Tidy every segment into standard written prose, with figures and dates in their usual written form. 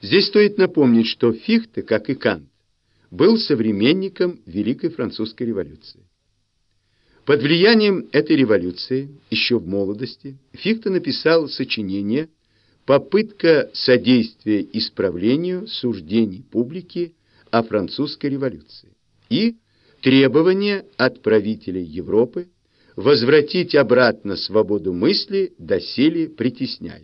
Здесь стоит напомнить, что Фихте, как и Кант, был современником Великой Французской революции. Под влиянием этой революции, еще в молодости, Фихте написал сочинение «Попытка содействия исправлению суждений публики о французской революции» и «Требование от правителей Европы возвратить обратно свободу мысли, доселе притесняемую».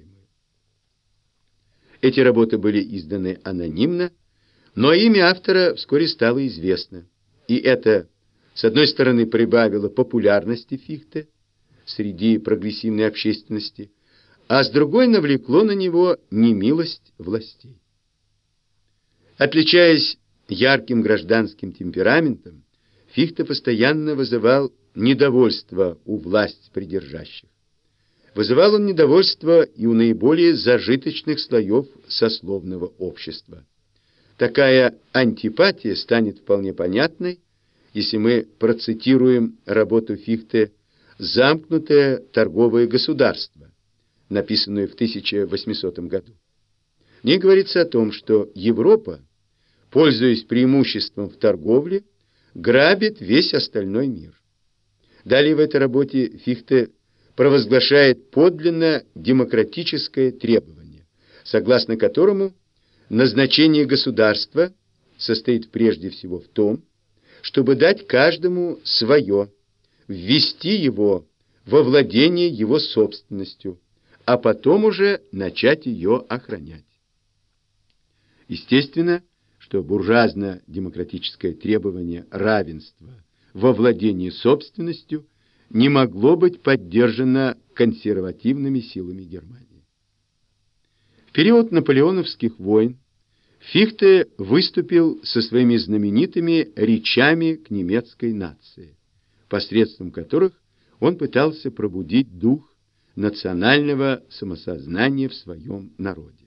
Эти работы были изданы анонимно, но имя автора вскоре стало известно, и это, с одной стороны, прибавило популярности Фихте среди прогрессивной общественности, а с другой навлекло на него немилость властей. Отличаясь ярким гражданским темпераментом, Фихте постоянно вызывал недовольство у власть придержащих. Вызывал он недовольство и у наиболее зажиточных слоев сословного общества. Такая антипатия станет вполне понятной, если мы процитируем работу Фихте «Замкнутое торговое государство», написанную в 1800 году. В ней говорится о том, что Европа, пользуясь преимуществом в торговле, грабит весь остальной мир. Далее в этой работе Фихте провозглашает подлинно демократическое требование, согласно которому назначение государства состоит прежде всего в том, чтобы дать каждому свое, ввести его во владение его собственностью, а потом уже начать ее охранять. Естественно, что буржуазно-демократическое требование равенства во владении собственностью не могло быть поддержано консервативными силами Германии. В период наполеоновских войн Фихте выступил со своими знаменитыми речами к немецкой нации, посредством которых он пытался пробудить дух национального самосознания в своем народе.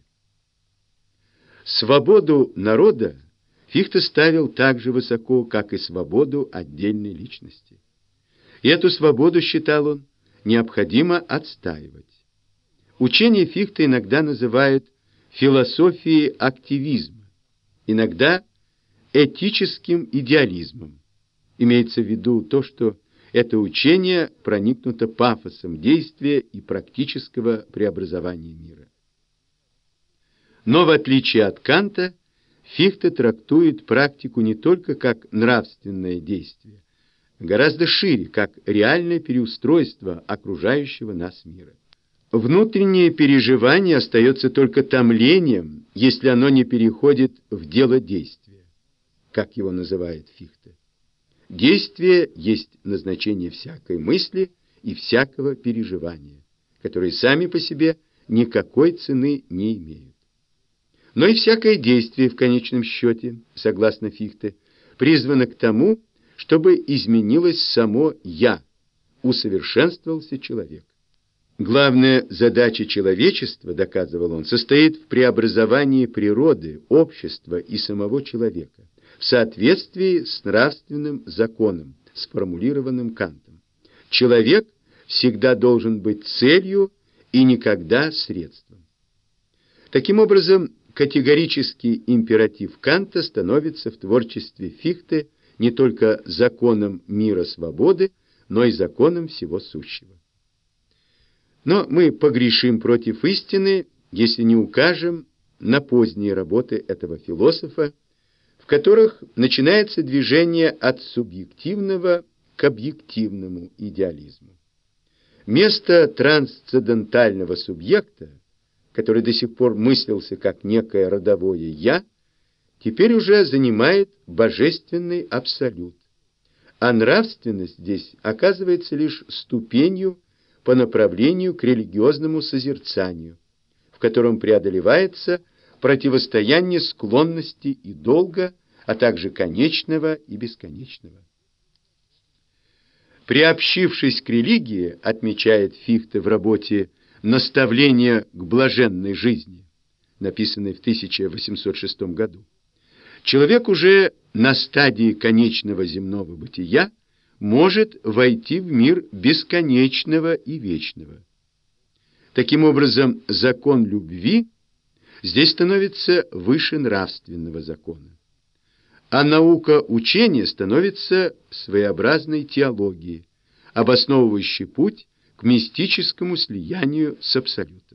Свободу народа Фихте ставил так же высоко, как и свободу отдельной личности. И эту свободу, считал он, необходимо отстаивать. Учение Фихте иногда называют философией активизма, иногда этическим идеализмом. Имеется в виду то, что это учение проникнуто пафосом действия и практического преобразования мира. Но в отличие от Канта, Фихте трактует практику не только как нравственное действие, гораздо шире, как реальное переустройство окружающего нас мира. Внутреннее переживание остается только томлением, если оно не переходит в дело действия, как его называет Фихте. Действие есть назначение всякой мысли и всякого переживания, которые сами по себе никакой цены не имеют. Но и всякое действие в конечном счете, согласно Фихте, призвано к тому, чтобы изменилось само «я», усовершенствовался человек. Главная задача человечества, доказывал он, состоит в преобразовании природы, общества и самого человека в соответствии с нравственным законом, сформулированным Кантом. Человек всегда должен быть целью и никогда средством. Таким образом, категорический императив Канта становится в творчестве Фихте не только законом мира свободы, но и законом всего сущего. Но мы погрешим против истины, если не укажем на поздние работы этого философа, в которых начинается движение от субъективного к объективному идеализму. Место трансцендентального субъекта, который до сих пор мыслился как некое родовое «я», теперь уже занимает божественный абсолют, а нравственность здесь оказывается лишь ступенью по направлению к религиозному созерцанию, в котором преодолевается противостояние склонности и долга, а также конечного и бесконечного. Приобщившись к религии, отмечает Фихте в работе «Наставление к блаженной жизни», написанной в 1806 году, человек уже на стадии конечного земного бытия может войти в мир бесконечного и вечного. Таким образом, закон любви здесь становится выше нравственного закона. А наука учения становится своеобразной теологией, обосновывающей путь к мистическому слиянию с Абсолютом.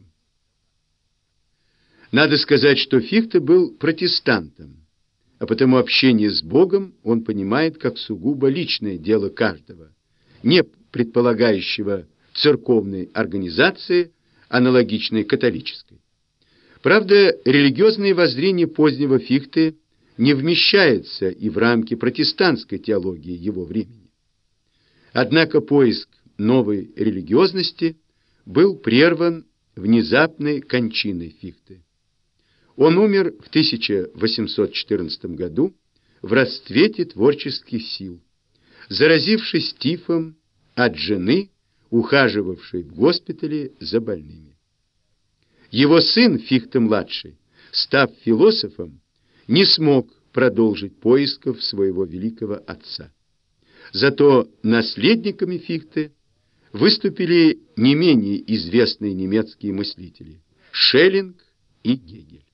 Надо сказать, что Фихте был протестантом, а потому общение с Богом он понимает как сугубо личное дело каждого, не предполагающего церковной организации, аналогичной католической. Правда, религиозные воззрения позднего Фихте не вмещаются и в рамки протестантской теологии его времени. Однако поиск новой религиозности был прерван внезапной кончиной Фихте. Он умер в 1814 году в расцвете творческих сил, заразившись тифом от жены, ухаживавшей в госпитале за больными. Его сын Фихте-младший, став философом, не смог продолжить поисков своего великого отца. Зато наследниками Фихте выступили не менее известные немецкие мыслители Шеллинг и Гегель.